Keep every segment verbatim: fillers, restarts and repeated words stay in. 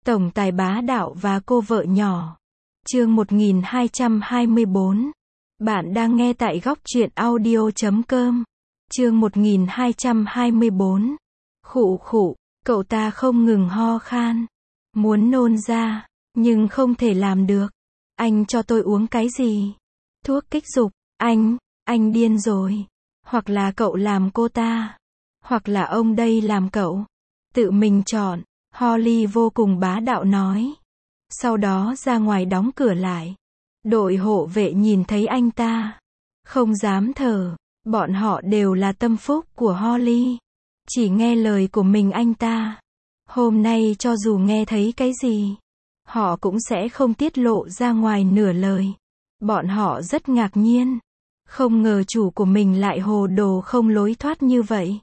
Tổng tài bá đạo và cô vợ nhỏ. Chương một nghìn hai trăm hai mươi bốn. Bạn đang nghe tại góc truyện audio chấm com. Chương một nghìn hai trăm hai mươi bốn. Khụ khụ, cậu ta không ngừng ho khan. Muốn nôn ra, nhưng không thể làm được. Anh cho tôi uống cái gì? Thuốc kích dục. Anh, anh điên rồi. Hoặc là cậu làm cô ta. Hoặc là ông đây làm cậu. Tự mình chọn. Holly vô cùng bá đạo nói. Sau đó ra ngoài đóng cửa lại. Đội hộ vệ nhìn thấy anh ta. Không dám thở. Bọn họ đều là tâm phúc của Holly. Chỉ nghe lời của mình anh ta. Hôm nay cho dù nghe thấy cái gì, họ cũng sẽ không tiết lộ ra ngoài nửa lời. Bọn họ rất ngạc nhiên. Không ngờ chủ của mình lại hồ đồ không lối thoát như vậy.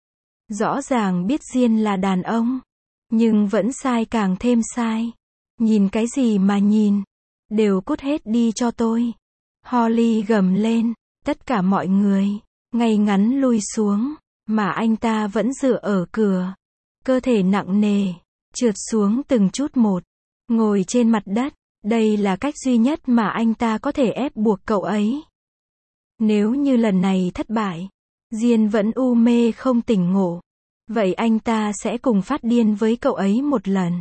Rõ ràng biết Diên là đàn ông, nhưng vẫn sai càng thêm sai. Nhìn cái gì mà nhìn, đều cút hết đi cho tôi. Holly gầm lên, tất cả mọi người, ngay ngắn lui xuống, mà anh ta vẫn dựa ở cửa. Cơ thể nặng nề, trượt xuống từng chút một, ngồi trên mặt đất. Đây là cách duy nhất mà anh ta có thể ép buộc cậu ấy. Nếu như lần này thất bại, Diên vẫn u mê không tỉnh ngộ, vậy anh ta sẽ cùng phát điên với cậu ấy một lần.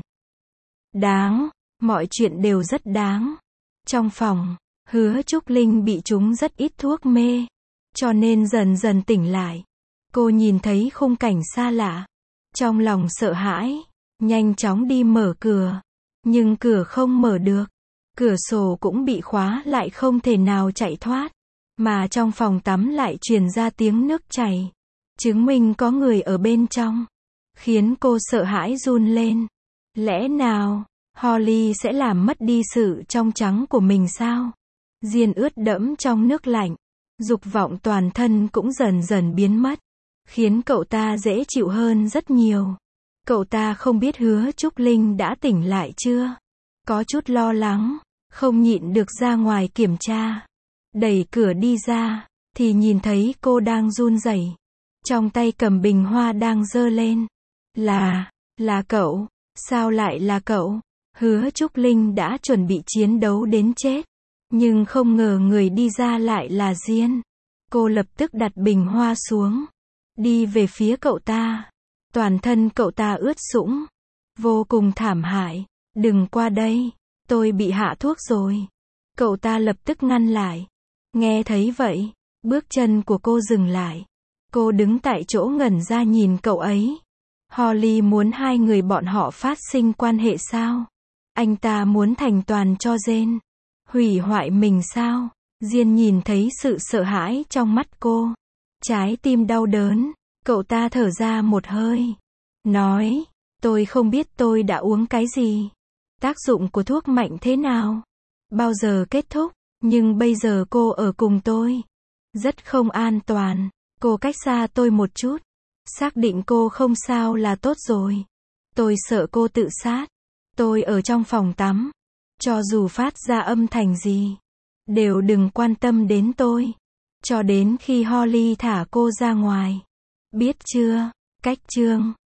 Đáng, mọi chuyện đều rất đáng. Trong phòng, Hứa Trúc Linh bị trúng rất ít thuốc mê, cho nên dần dần tỉnh lại. Cô nhìn thấy khung cảnh xa lạ, trong lòng sợ hãi, nhanh chóng đi mở cửa, nhưng cửa không mở được. Cửa sổ cũng bị khóa lại, không thể nào chạy thoát, mà trong phòng tắm lại truyền ra tiếng nước chảy, chứng minh có người ở bên trong, khiến cô sợ hãi run lên. Lẽ nào Holly sẽ làm mất đi sự trong trắng của mình sao? Diên ướt đẫm trong nước lạnh, dục vọng toàn thân cũng dần dần biến mất, khiến cậu ta dễ chịu hơn rất nhiều. Cậu ta không biết Hứa Trúc Linh đã tỉnh lại chưa, có chút lo lắng, không nhịn được ra ngoài kiểm tra. Đẩy cửa đi ra, thì nhìn thấy cô đang run rẩy, trong tay cầm bình hoa đang giơ lên. Là, là cậu, sao lại là cậu? Hứa Trúc Linh đã chuẩn bị chiến đấu đến chết, nhưng không ngờ người đi ra lại là Diên. Cô lập tức đặt bình hoa xuống, đi về phía cậu ta. Toàn thân cậu ta ướt sũng, vô cùng thảm hại. Đừng qua đây, tôi bị hạ thuốc rồi. Cậu ta lập tức ngăn lại. Nghe thấy vậy, bước chân của cô dừng lại. Cô đứng tại chỗ ngẩn ra nhìn cậu ấy. Holly muốn hai người bọn họ phát sinh quan hệ sao? Anh ta muốn thành toàn cho Jane, hủy hoại mình sao? Diên nhìn thấy sự sợ hãi trong mắt cô, trái tim đau đớn. Cậu ta thở ra một hơi, nói, tôi không biết tôi đã uống cái gì, tác dụng của thuốc mạnh thế nào, bao giờ kết thúc, nhưng bây giờ cô ở cùng tôi, rất không an toàn. Cô cách xa tôi một chút, xác định cô không sao là tốt rồi. Tôi sợ cô tự sát. Tôi ở trong phòng tắm, cho dù phát ra âm thanh gì, đều đừng quan tâm đến tôi, cho đến khi Holly thả cô ra ngoài. Biết chưa? Cách chương